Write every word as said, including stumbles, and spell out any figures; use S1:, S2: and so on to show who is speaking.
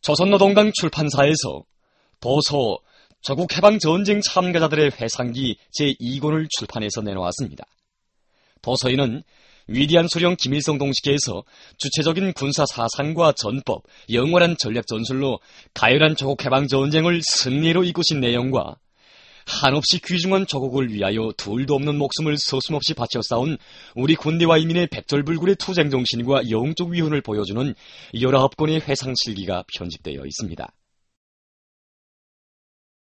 S1: 조선노동당 출판사에서 도서 조국해방전쟁 참가자들의 회상기 제이 권을 출판해서 내놓았습니다. 도서에는 위대한 수령 김일성 동지께서 주체적인 군사 사상과 전법, 영원한 전략 전술로 가열한 조국해방전쟁을 승리로 이끄신 내용과 한없이 귀중한 조국을 위하여 둘도 없는 목숨을 서슴없이 바쳐 싸운 우리 군대와 인민의 백절불굴의 투쟁 정신과 영적 위훈을 보여주는 열아홉 권의 회상실기가 편집되어 있습니다.